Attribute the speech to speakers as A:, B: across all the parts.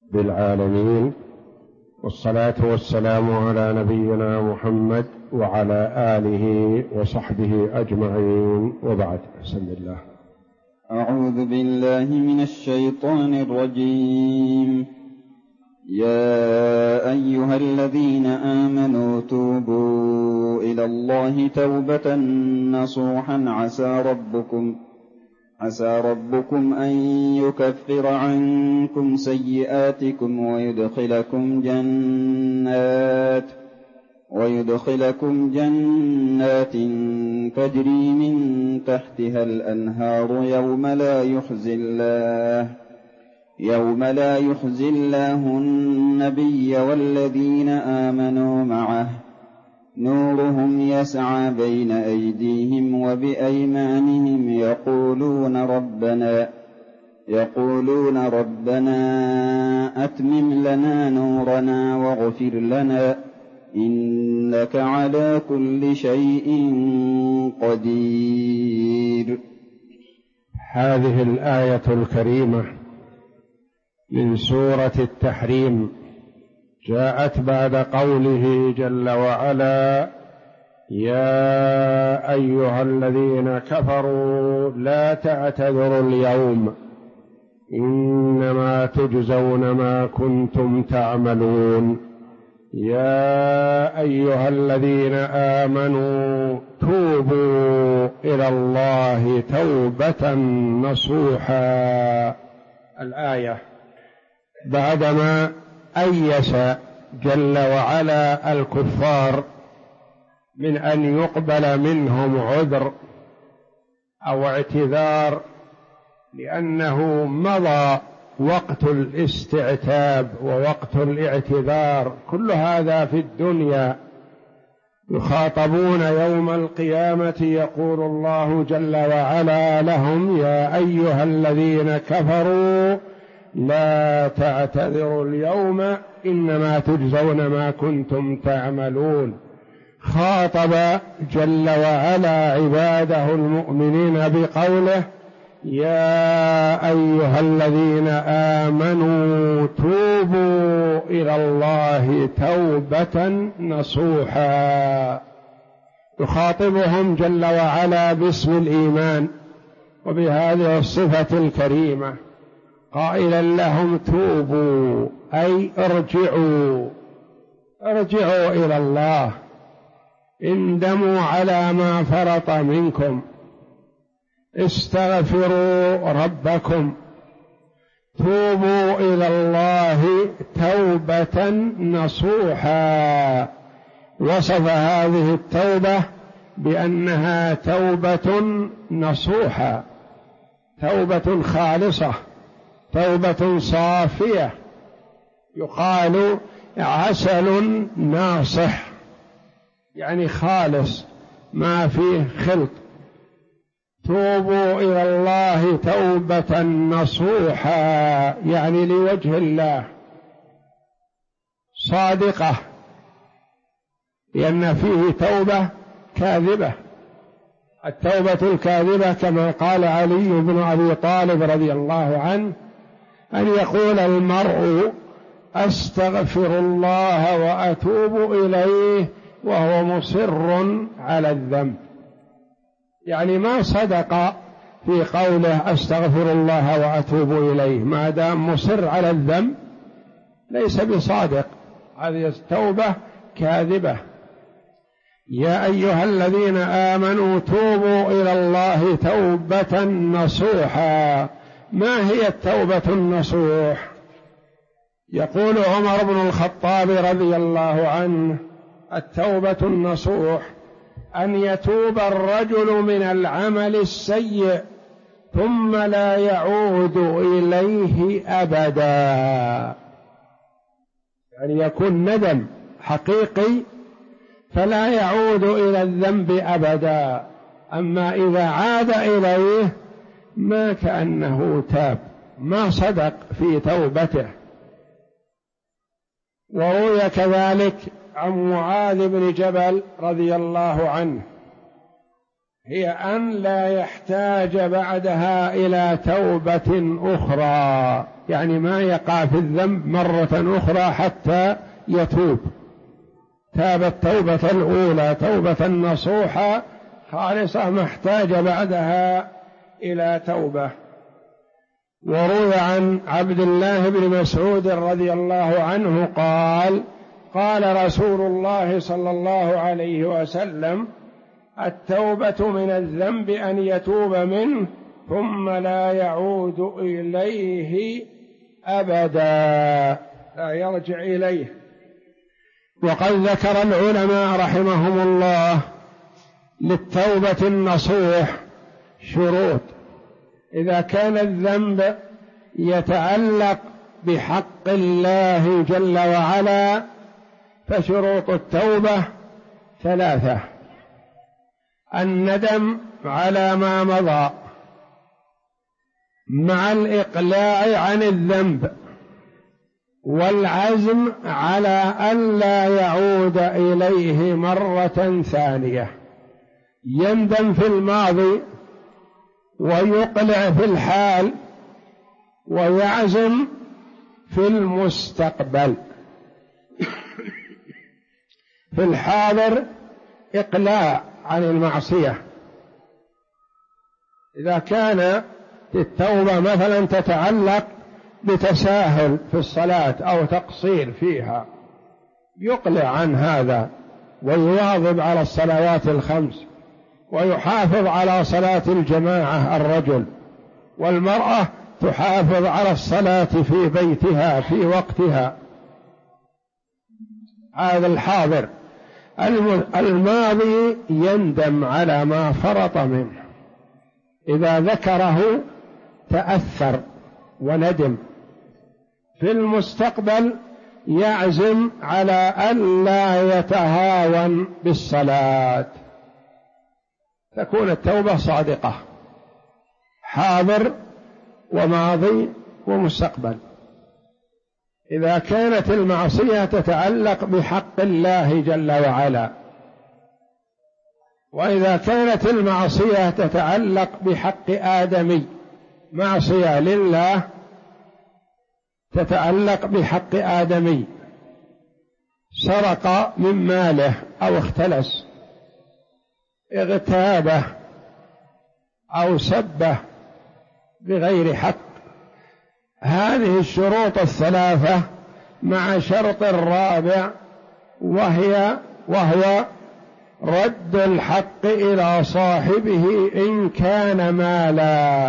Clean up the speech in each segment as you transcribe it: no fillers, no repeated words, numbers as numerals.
A: بالعالمين، والصلاة والسلام على نبينا محمد وعلى آله وصحبه أجمعين، وبعد. بسم الله.
B: أعوذ بالله من الشيطان الرجيم. يا أيها الذين آمنوا توبوا إلى الله توبة نصوحا عسى ربكم أن يكفر عنكم سيئاتكم ويدخلكم جنات تجري من تحتها الأنهار يوم لا يخزي الله النبي والذين آمنوا معه نورهم يسعى بين أيديهم وبأيمانهم يقولون ربنا أتمم لنا نورنا واغفر لنا إنك على كل شيء قدير.
A: هذه الآية الكريمة من سورة التحريم جاءت بعد قوله جل وعلا: يا أيها الذين كفروا لا تعتذروا اليوم إنما تجزون ما كنتم تعملون. يا أيها الذين آمنوا توبوا إلى الله توبة نصوحا. الآية بعدما أيس جل وعلا الكفار من أن يقبل منهم عذر أو اعتذار، لأنه مضى وقت الاستعتاب ووقت الاعتذار، كل هذا في الدنيا. يخاطبون يوم القيامة يقول الله جل وعلا لهم: يا أيها الذين كفروا لا تعتذروا اليوم إنما تجزون ما كنتم تعملون. خاطب جل وعلا عباده المؤمنين بقوله: يا أيها الذين آمنوا توبوا إلى الله توبة نصوحا. يخاطبهم جل وعلا باسم الإيمان وبهذه الصفة الكريمة، قائلا لهم: توبوا، أي ارجعوا إلى الله، اندموا على ما فرط منكم، استغفروا ربكم، توبوا إلى الله توبة نصوحا. وصف هذه التوبة بأنها توبة نصوحا، توبة خالصة، توبة صافية، يقال عسل ناصح، يعني خالص ما فيه خلط. توبوا إلى الله توبة نصوحا، يعني لوجه الله، صادقة، لأن فيه توبة كاذبة. التوبة الكاذبة كما قال علي بن أبي طالب رضي الله عنه: أن يقول المرء أستغفر الله وأتوب إليه وهو مصر على الذنب، يعني ما صدق في قوله أستغفر الله وأتوب إليه، ما دام مصر على الذنب ليس بصادق، هذه التوبة كاذبة. يا أيها الذين آمنوا توبوا إلى الله توبة نصوحا. ما هي التوبة النصوح؟ يقول عمر بن الخطاب رضي الله عنه: التوبة النصوح أن يتوب الرجل من العمل السيء ثم لا يعود إليه أبدا، يعني يكون ندم حقيقي فلا يعود إلى الذنب أبدا. أما إذا عاد إليه ما كأنه تاب، ما صدق في توبته. وروي كذلك عن معاذ بن جبل رضي الله عنه هي أن لا يحتاج بعدها إلى توبة أخرى، يعني ما يقع في الذنب مرة أخرى حتى يتوب. تاب التوبة الأولى توبة نصوحة خالصة، ما احتاج بعدها إلى توبة. وروي عن عبد الله بن مسعود رضي الله عنه قال: قال رسول الله صلى الله عليه وسلم: التوبة من الذنب أن يتوب منه ثم لا يعود إليه أبدا، لا يرجع إليه. وقد ذكر العلماء رحمهم الله للتوبة النصوح شروط. إذا كان الذنب يتعلق بحق الله جل وعلا فشروط التوبة ثلاثة: الندم على ما مضى مع الإقلاع عن الذنب، والعزم على ألا يعود إليه مرة ثانية. يندم في الماضي ويقلع في الحال، ويعزم في المستقبل. في الحاضر إقلاع عن المعصية. إذا كان التوبة مثلا تتعلق بتساهل في الصلاة أو تقصير فيها، يقلع عن هذا ويواظب على الصلوات الخمس، ويحافظ على صلاة الجماعة الرجل، والمرأة تحافظ على الصلاة في بيتها في وقتها. هذا الحاضر. الماضي يندم على ما فرط منه، إذا ذكره تأثر وندم. في المستقبل يعزم على ألا يتهاون بالصلاة، تكون التوبة صادقة، حاضر وماضي ومستقبل. إذا كانت المعصية تتعلق بحق الله جل وعلا، وإذا كانت المعصية تتعلق بحق آدمي، معصية لله تتعلق بحق آدمي، سرق من ماله أو اختلس، اغتابه أو سبه بغير حق، هذه الشروط الثلاثة مع شرط الرابع وهو رد الحق إلى صاحبه إن كان مالا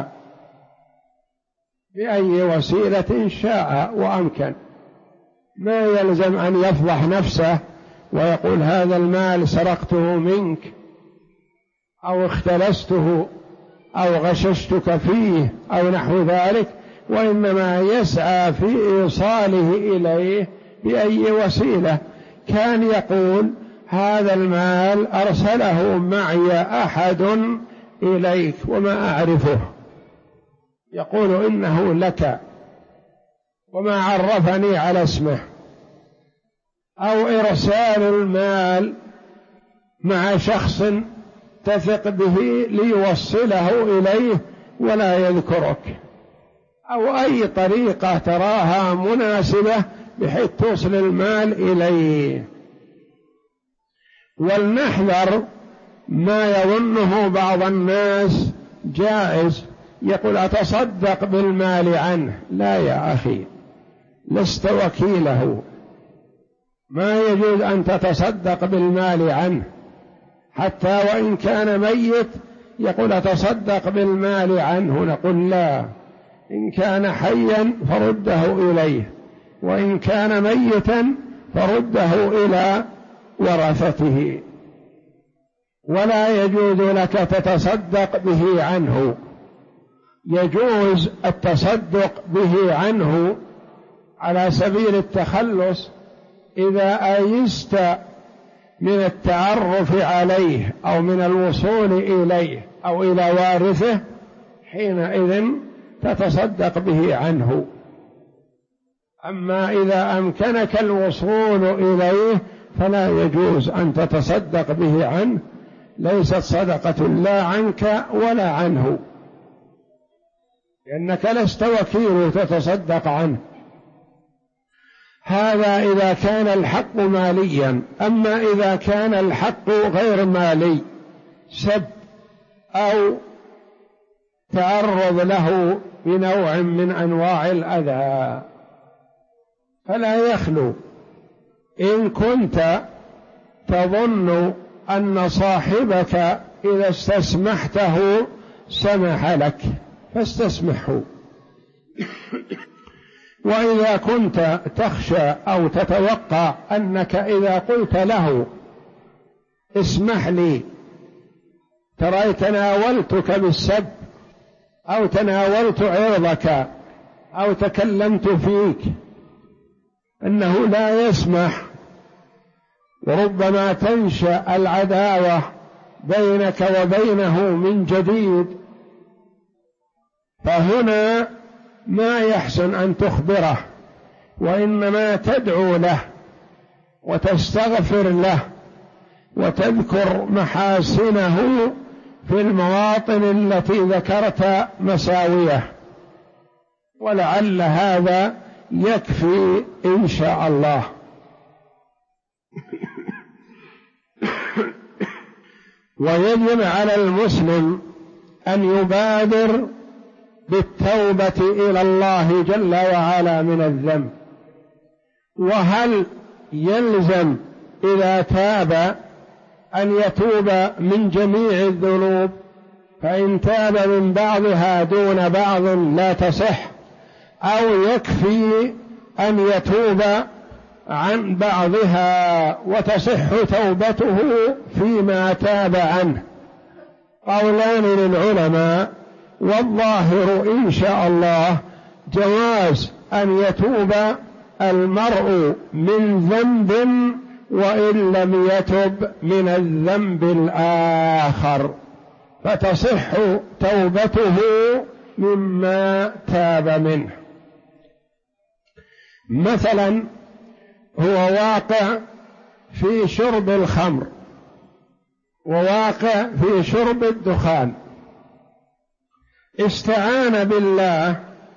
A: بأي وسيلة شاء وأمكن. ما يلزم أن يفضح نفسه ويقول هذا المال سرقته منك أو اختلسته أو غششتك فيه أو نحو ذلك، وإنما يسعى في إيصاله إليه بأي وسيلة. كان يقول هذا المال أرسله معي أحد إليك وما أعرفه، يقول إنه لك وما عرفني على اسمه، أو إرسال المال مع شخص تثق به ليوصله إليه ولا يذكرك، أو أي طريقة تراها مناسبة بحيث توصل المال إليه. ولنحذر ما يظنه بعض الناس جائز، يقول أتصدق بالمال عنه. لا يا أخي، لست وكيله، ما يجوز أن تتصدق بالمال عنه، حتى وإن كان ميت يقول أتصدق بالمال عنه، نقول لا، إن كان حيا فرده إليه، وإن كان ميتا فرده إلى ورثته، ولا يجوز لك تتصدق به عنه. يجوز التصدق به عنه على سبيل التخلص إذا أيست من التعرف عليه أو من الوصول إليه أو إلى وارثه، حينئذ تتصدق به عنه. أما إذا أمكنك الوصول إليه فلا يجوز أن تتصدق به عنه، ليست صدقة لا عنك ولا عنه، لأنك لست وكيل تتصدق عنه. هذا إذا كان الحق ماليا. أما إذا كان الحق غير مالي، سب أو تعرض له بنوع من أنواع الأذى، فلا يخلو. إن كنت تظن أن صاحبك إذا استسمحته سمح لك فاستسمحه، وإذا كنت تخشى أو تتوقع أنك إذا قلت له اسمح لي ترى تناولتك بالسب أو تناولت عرضك أو تكلمت فيك، أنه لا يسمح، وربما تنشأ العداوة بينك وبينه من جديد، فهنا ما يحسن أن تخبره، وإنما تدعو له وتستغفر له وتذكر محاسنه في المواطن التي ذكرت مساويه، ولعل هذا يكفي إن شاء الله. ويجب على المسلم أن يبادر بالتوبة إلى الله جل وعلا من الذنب. وهل يلزم إذا تاب أن يتوب من جميع الذنوب؟ فإن تاب من بعضها دون بعض لا تصح، أو يكفي أن يتوب عن بعضها وتصح توبته فيما تاب عنه؟ قولان للعلماء، والظاهر إن شاء الله جواز أن يتوب المرء من ذنب وإن لم يتب من الذنب الآخر، فتصح توبته مما تاب منه. مثلا هو واقع في شرب الخمر وواقع في شرب الدخان، استعان بالله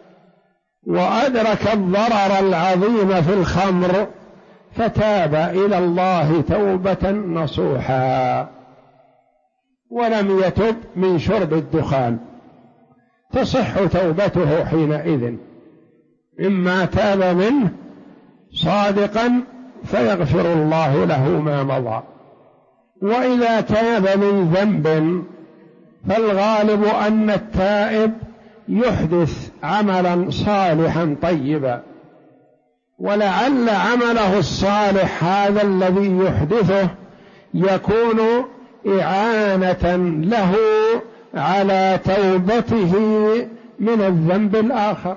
A: وأدرك الضرر العظيم في الخمر فتاب إلى الله توبة نصوحا ولم يتب من شرب الدخان، تصح توبته حينئذ، إما تاب منه صادقا فيغفر الله له ما مضى. وإذا تاب من ذنب فالغالب أن التائب يحدث عملا صالحا طيبا، ولعل عمله الصالح هذا الذي يحدثه يكون إعانة له على توبته من الذنب الآخر،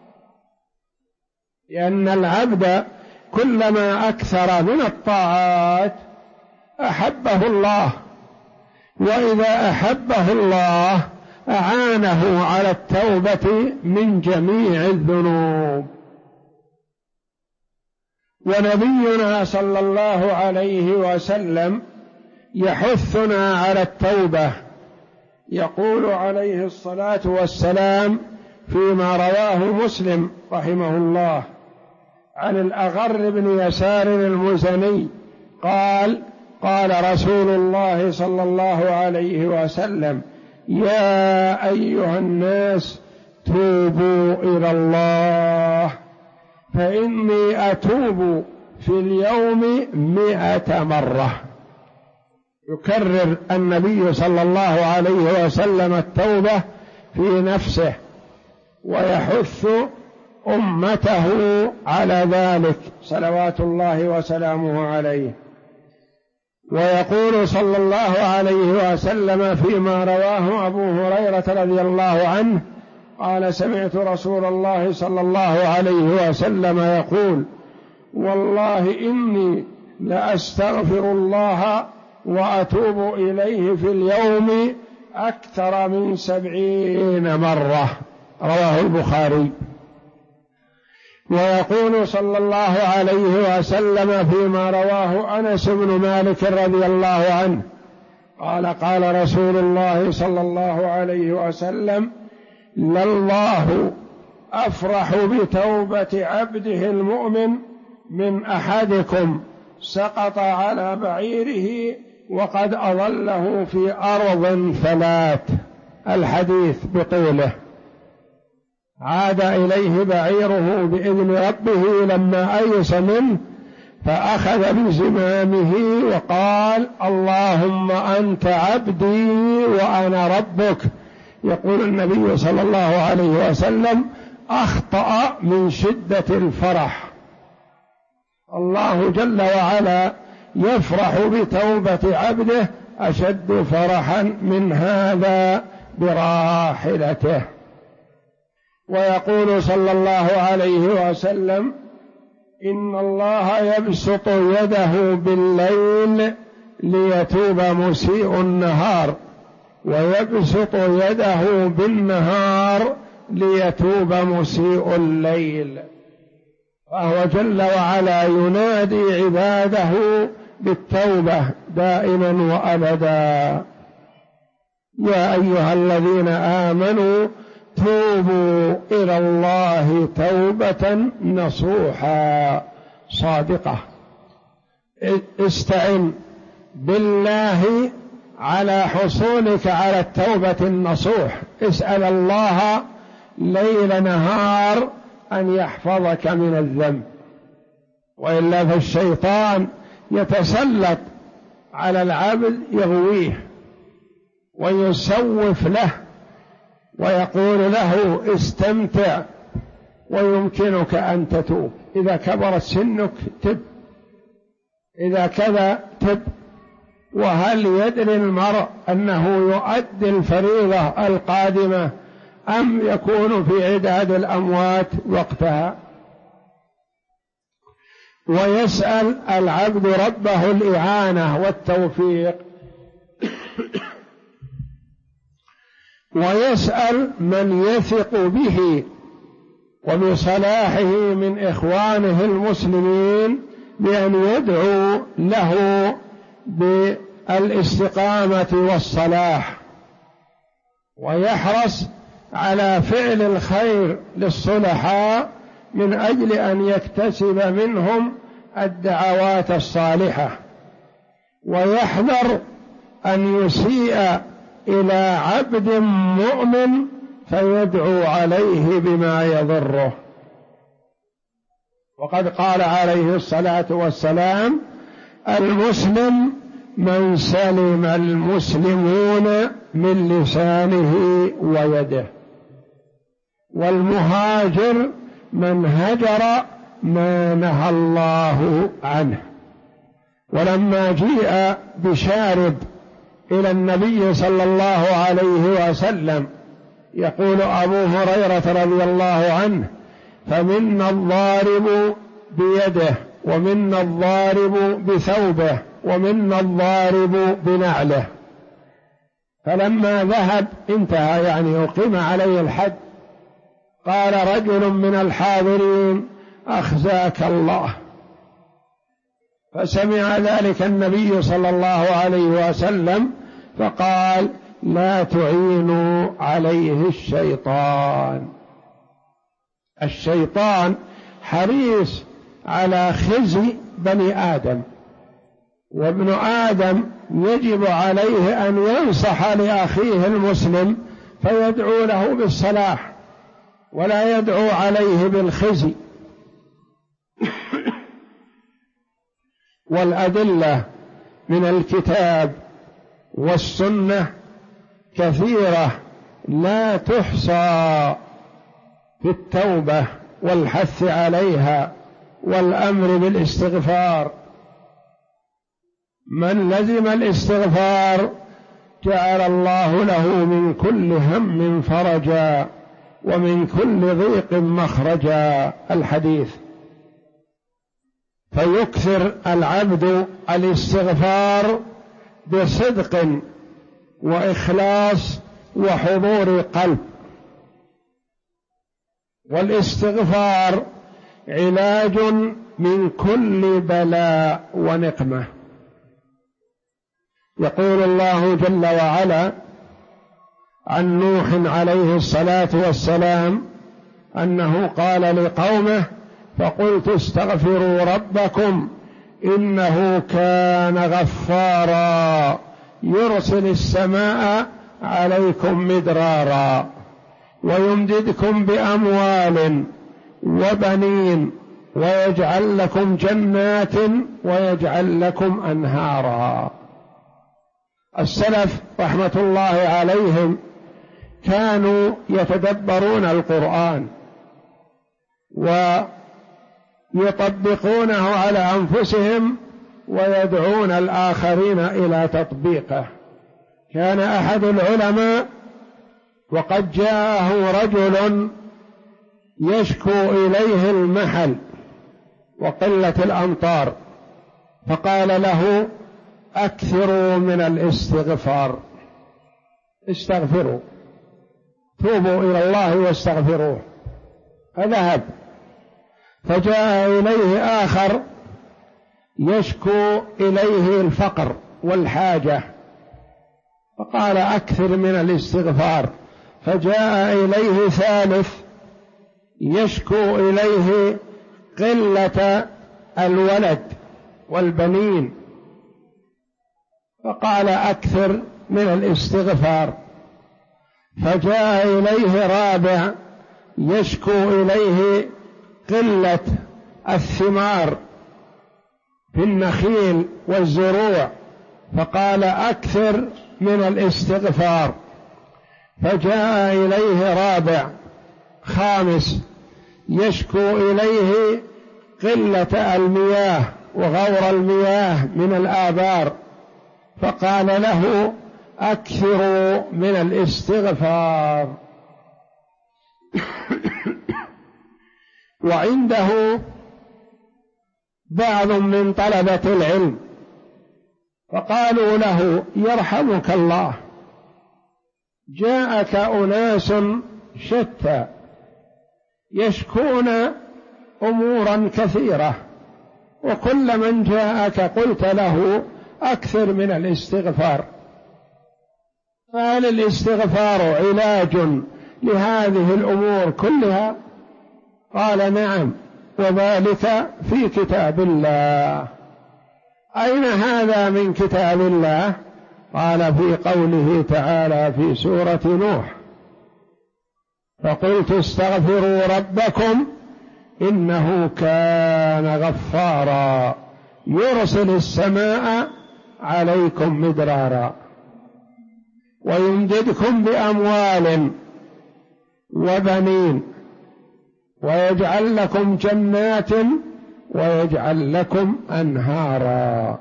A: لأن العبد كلما أكثر من الطاعات أحبه الله، وإذا أحبه الله أعانه على التوبة من جميع الذنوب. ونبينا صلى الله عليه وسلم يحثنا على التوبة، يقول عليه الصلاة والسلام فيما رواه مسلم رحمه الله عن الأغر بن يسار المزني قال: قال رسول الله صلى الله عليه وسلم: يا أيها الناس توبوا إلى الله فإني أتوب في اليوم 100 مرة. يكرر النبي صلى الله عليه وسلم التوبة في نفسه ويحث أمته على ذلك صلوات الله وسلامه عليه. ويقول صلى الله عليه وسلم فيما رواه أبو هريرة رضي الله عنه قال: سمعت رسول الله صلى الله عليه وسلم يقول: والله إني لأستغفر الله وأتوب إليه في اليوم أكثر من 70 مرة. رواه البخاري. ويقول صلى الله عليه وسلم فيما رواه أنس بن مالك رضي الله عنه قال رسول الله صلى الله عليه وسلم: لله أفرح بتوبة عبده المؤمن من أحدكم سقط على بعيره وقد أظله في أرض فلات. الحديث بطوله. عاد إليه بعيره بإذن ربه لما أيس منه، فأخذ بزمامه وقال: اللهم أنت عبدي وأنا ربك. يقول النبي صلى الله عليه وسلم: أخطأ من شدة الفرح. الله جل وعلا يفرح بتوبة عبده أشد فرحا من هذا براحلته. ويقول صلى الله عليه وسلم: إن الله يبسط يده بالليل ليتوب مسيء النهار، ويبسط يده بالنهار ليتوب مسيء الليل. فهو جل وعلا ينادي عباده بالتوبة دائما وأبدا. يا أيها الذين آمنوا توبوا إلى الله توبة نصوحا صادقة. استعن بالله على حصولك على التوبة النصوح. اسأل الله ليل نهار أن يحفظك من الذنب، وإلا فالشيطان يتسلط على العبد يغويه ويسوف له ويقول له: استمتع ويمكنك أن تتوب، إذا كبرت سنك تب، إذا كذا تب. وهل يدري المرء أنه يؤدي الفريضة القادمة أم يكون في عداد الأموات وقتها؟ ويسأل العبد ربه الإعانة والتوفيق، ويسأل من يثق به وبصلاحه من إخوانه المسلمين بأن يدعو له بالاستقامة والصلاح، ويحرص على فعل الخير للصلحاء من أجل أن يكتسب منهم الدعوات الصالحة، ويحذر أن يسيء إلى عبد مؤمن فيدعو عليه بما يضره. وقد قال عليه الصلاة والسلام: المسلم من سلم المسلمون من لسانه ويده، والمهاجر من هجر ما نهى الله عنه. ولما جيء بشارب إلى النبي صلى الله عليه وسلم يقول أبو هريرة رضي الله عنه: فمنا الضارب بيده، ومنا الضارب بثوبه، ومنا الضارب بنعله. فلما ذهب انتهى، يعني أقيم عليه الحد، قال رجل من الحاضرين: أخزاك الله. فسمع ذلك النبي صلى الله عليه وسلم فقال: لا تعينوا عليه الشيطان. الشيطان حريص على خزي بني آدم، وابن آدم يجب عليه أن ينصح لأخيه المسلم فيدعو له بالصلاح ولا يدعو عليه بالخزي. والأدلة من الكتاب والسنة كثيرة لا تحصى في التوبة والحث عليها والأمر بالاستغفار. من لزم الاستغفار جعل الله له من كل هم فرجا ومن كل ضيق مخرجا. الحديث. فيكثر العبد الاستغفار بصدق وإخلاص وحضور قلب. والاستغفار علاج من كل بلاء ونقمة. يقول الله جل وعلا عن نوح عليه الصلاة والسلام أنه قال لقومه: فقلت استغفروا ربكم إنه كان غفارا يرسل السماء عليكم مدرارا ويمددكم بأموال وبنين ويجعل لكم جنات ويجعل لكم أنهارا. السلف رحمة الله عليهم كانوا يتدبرون القرآن ويطبقونه على أنفسهم ويدعون الآخرين إلى تطبيقه. كان أحد العلماء وقد جاءه رجل يشكو إليه المحل وقلة الأمطار، فقال له: أكثروا من الاستغفار، استغفروا، توبوا إلى الله واستغفروه. فذهب، فجاء إليه آخر يشكو إليه الفقر والحاجة، فقال: أكثر من الاستغفار. فجاء إليه ثالث يشكو إليه قلة الولد والبنين، فقال: أكثر من الاستغفار. فجاء إليه رابع يشكو إليه قلة الثمار في النخيل والزروع، فقال: أكثر من الاستغفار. فجاء إليه رابع خامس يشكو إليه قلة المياه وغور المياه من الآبار، فقال له: أكثروا من الاستغفار. وعنده بعض من طلبة العلم فقالوا له: يرحمك الله، جاءك أناس شتى يشكون أمورا كثيرة، وكل من جاءك قلت له أكثر من الاستغفار، فهل الاستغفار علاج لهذه الأمور كلها؟ قال: نعم، وذلك في كتاب الله. أين هذا من كتاب الله؟ قال: في قوله تعالى في سورة نوح: فقلت استغفروا ربكم إنه كان غفارا يرسل السماء عليكم مدرارا ويمددكم بأموال وبنين ويجعل لكم جنات ويجعل لكم أنهارا.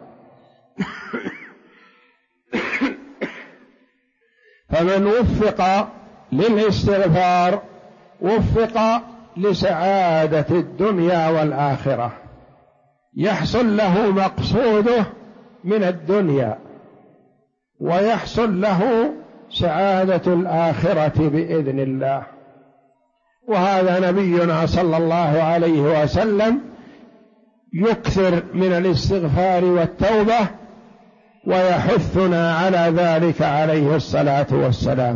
A: فمن وفق للاستغفار وفق لسعادة الدنيا والآخرة، يحصل له مقصوده من الدنيا ويحصل له سعادة الآخرة بإذن الله. وهذا نبينا صلى الله عليه وسلم يكثر من الاستغفار والتوبة ويحثنا على ذلك عليه الصلاة والسلام.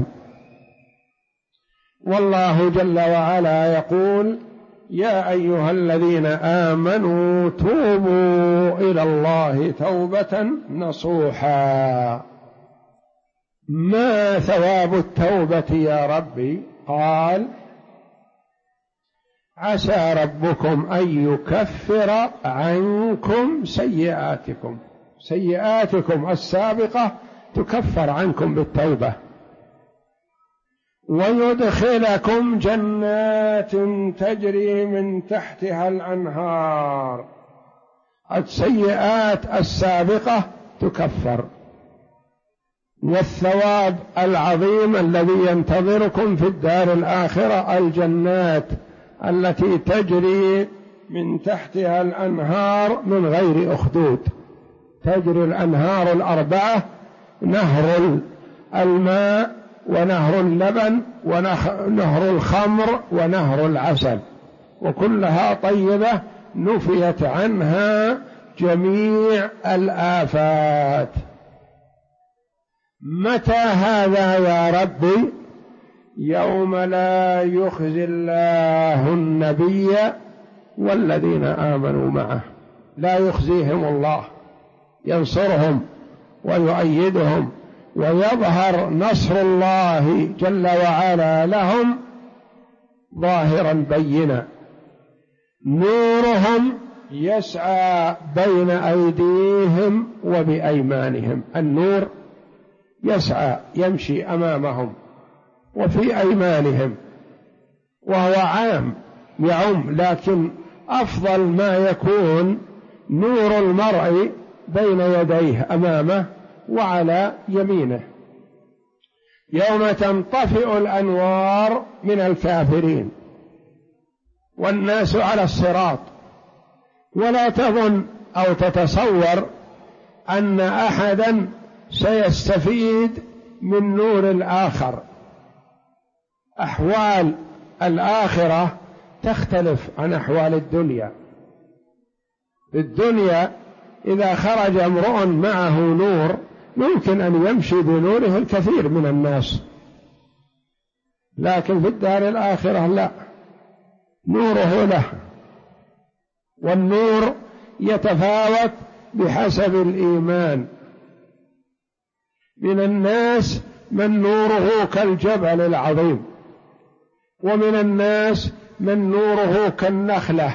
A: والله جل وعلا يقول: يا أيها الذين آمنوا توبوا إلى الله توبة نصوحا. ما ثواب التوبة يا ربي؟ قال: عسى ربكم أن يكفر عنكم سيئاتكم السابقة تكفر عنكم بالتوبة، ويدخلكم جنات تجري من تحتها الأنهار. السيئات السابقة تكفر، والثواب العظيم الذي ينتظركم في الدار الآخرة الجنات التي تجري من تحتها الأنهار من غير أخدود. تجري الأنهار الأربعة: نهر الماء ونهر اللبن ونهر الخمر ونهر العسل، وكلها طيبة نفيت عنها جميع الآفات. متى هذا يا ربي؟ يوم لا يخزي الله النبي والذين آمنوا معه، لا يخزيهم الله، ينصرهم ويؤيدهم ويظهر نصر الله جل وعلا لهم ظاهرا بينا. نورهم يسعى بين أيديهم وبأيمانهم، النور يسعى يمشي أمامهم وفي أيمانهم، وهو عام يعم، لكن أفضل ما يكون نور المرء بين يديه أمامه وعلى يمينه. يوم تنطفئ الأنوار من الكافرين والناس على الصراط، ولا تظن أو تتصور أن أحدا سيستفيد من نور الآخر. أحوال الآخرة تختلف عن أحوال الدنيا. في الدنيا إذا خرج امرؤ معه نور يمكن أن يمشي بنوره الكثير من الناس، لكن في الدار الآخرة لا، نوره له، والنور يتفاوت بحسب الإيمان. من الناس من نوره كالجبل العظيم، ومن الناس من نوره كالنخلة،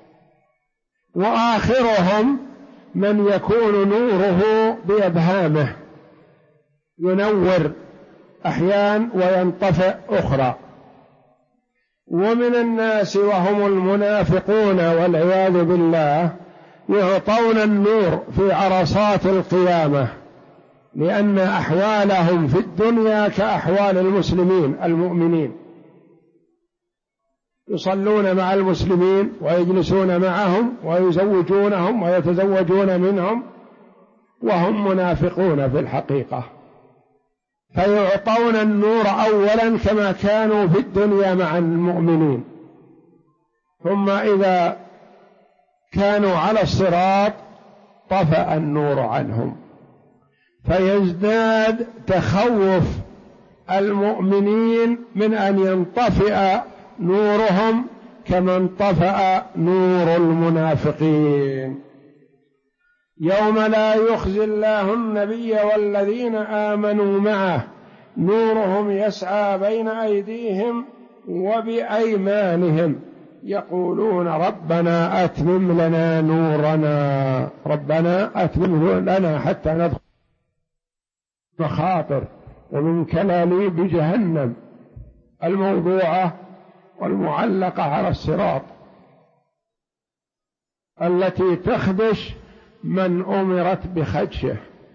A: وآخرهم من يكون نوره بإبهامه، ينور أحيان وينطفئ أخرى. ومن الناس وهم المنافقون والعياذ بالله يعطون النور في عرصات القيامة، لأن أحوالهم في الدنيا كأحوال المسلمين المؤمنين، يصلون مع المسلمين ويجلسون معهم ويزوجونهم ويتزوجون منهم، وهم منافقون في الحقيقة، فيعطون النور أولا كما كانوا في الدنيا مع المؤمنين، ثم إذا كانوا على الصراط طفأ النور عنهم، فيزداد تخوف المؤمنين من أن ينطفئ نورهم كما انطفأ نور المنافقين. يوم لا يخزي الله النبي والذين آمنوا معه نورهم يسعى بين أيديهم وبأيمانهم يقولون ربنا أتمم لنا نورنا، ربنا أتمم لنا حتى ندخل مخاطر ومن كلاليب جهنم الموضوعة والمعلقة على الصراط التي تخدش من أمرت بخدشه،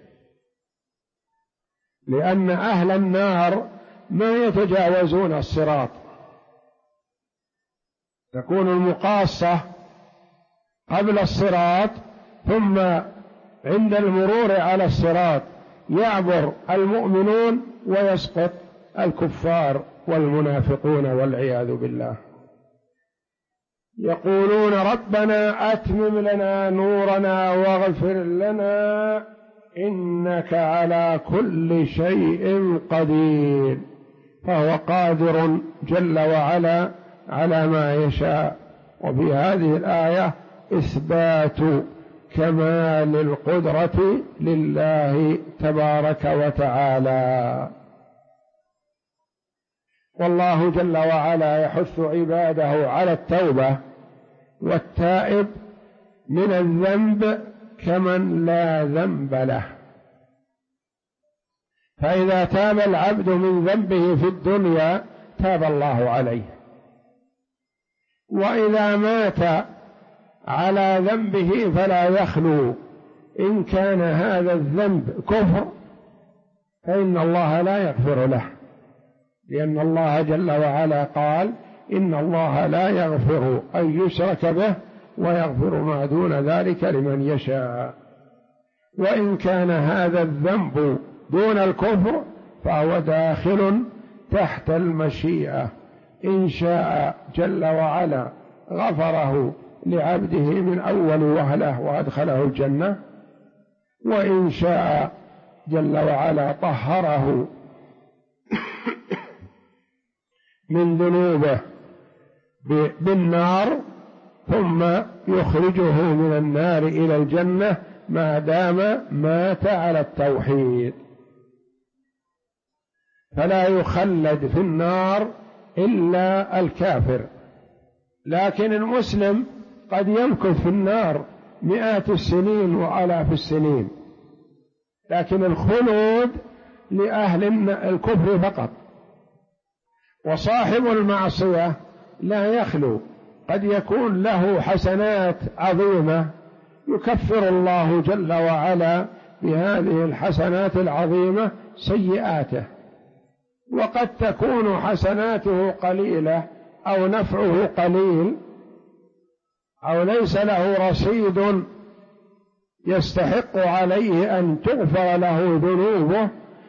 A: لأن أهل النار ما يتجاوزون الصراط، تكون المقاصة قبل الصراط، ثم عند المرور على الصراط يعبر المؤمنون ويسقط الكفار والمنافقون والعياذ بالله. يقولون ربنا أتمم لنا نورنا واغفر لنا إنك على كل شيء قدير، فهو قادر جل وعلا على ما يشاء. وفي هذه الآية إثبات كمال القدرة لله تبارك وتعالى. والله جل وعلا يحث عباده على التوبة، والتائب من الذنب كمن لا ذنب له، فإذا تاب العبد من ذنبه في الدنيا تاب الله عليه، وإذا مات على ذنبه فلا يخلو، إن كان هذا الذنب كفر فإن الله لا يغفر له، لأن الله جل وعلا قال إن الله لا يغفر أن يشرك به ويغفر ما دون ذلك لمن يشاء. وإن كان هذا الذنب دون الكفر فهو داخل تحت المشيئة، إن شاء جل وعلا غفره لعبده من أول وهلة وأدخله الجنة، وإن شاء جل وعلا طهره من ذنوبه بالنار ثم يخرجه من النار إلى الجنة ما دام مات على التوحيد، فلا يخلد في النار إلا الكافر. لكن المسلم قد يمكث في النار مئات السنين وآلاف السنين، لكن الخلود لأهل الكفر فقط. وصاحب المعصية لا يخلو، قد يكون له حسنات عظيمة يكفر الله جل وعلا بهذه الحسنات العظيمة سيئاته، وقد تكون حسناته قليلة أو نفعه قليل أو ليس له رصيد يستحق عليه أن تغفر له ذنوبه،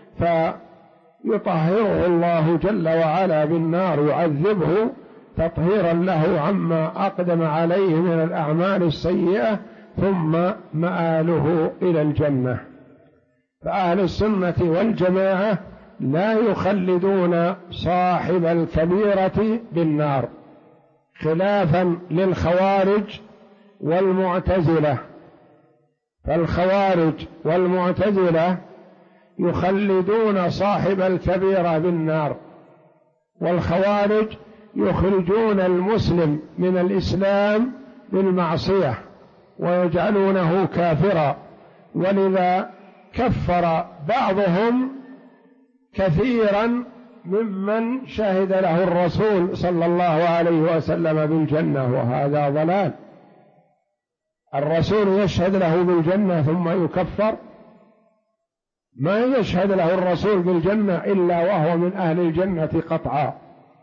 A: فيطهره الله جل وعلا بالنار، يعذبه تطهيرا له عما أقدم عليه من الأعمال السيئة، ثم مآله إلى الجنة. فأهل السنة والجماعة لا يخلدون صاحب الكبيرة بالنار، خلافا للخوارج والمعتزلة. فالخوارج والمعتزلة يخلدون صاحب الكبيرة بالنار، والخوارج يخرجون المسلم من الإسلام بالمعصية ويجعلونه كافرا، ولذا كفر بعضهم كثيرا ممن شهد له الرسول صلى الله عليه وسلم بالجنة، وهذا ضلال. الرسول يشهد له بالجنة ثم يكفر؟ ما يشهد له الرسول بالجنة إلا وهو من أهل الجنة قطعا.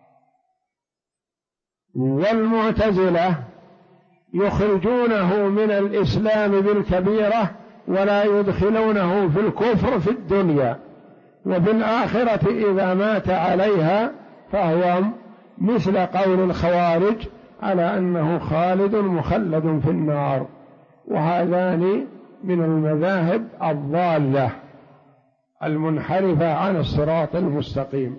A: والمعتزلة يخرجونه من الإسلام بالكبيرة ولا يدخلونه في الكفر في الدنيا، وفي الآخرة إذا مات عليها فهو مثل قول الخوارج على أنه خالد مخلد في النار. وهذان من المذاهب الضالة المنحرفة عن الصراط المستقيم.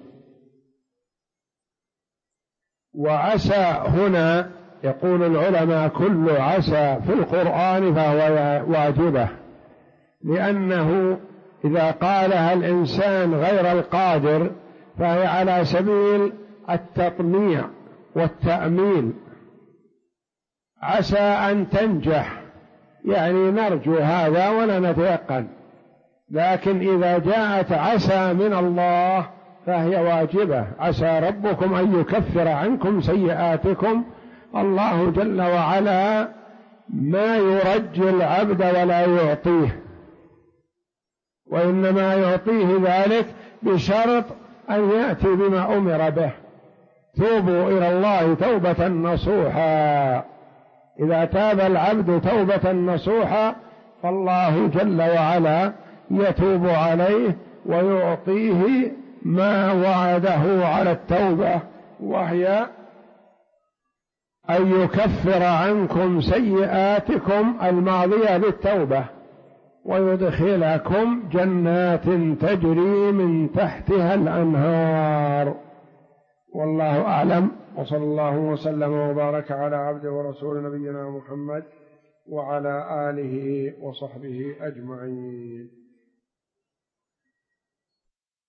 A: وعسى هنا يقول العلماء كل عسى في القرآن فهو واجبة، لأنه إذا قالها الإنسان غير القادر فهي على سبيل التطميع والتأميل. عسى أن تنجح، يعني نرجو هذا ولا نتيقن. لكن إذا جاءت عسى من الله فهي واجبة. عسى ربكم أن يكفر عنكم سيئاتكم. الله جل وعلا ما يرجي العبد ولا يعطيه، وإنما يعطيه ذلك بشرط أن يأتي بما أمر به. توبوا إلى الله توبة نصوحا. إذا تاب العبد توبة نصوحا فالله جل وعلا يتوب عليه ويعطيه ما وعده على التوبة، وهي أن يكفر عنكم سيئاتكم الماضية بالتوبة ويدخلكم جنات تجري من تحتها الأنهار. والله أعلم، وصلى الله وسلم وبارك على عبده ورسول نبينا محمد وعلى آله وصحبه أجمعين.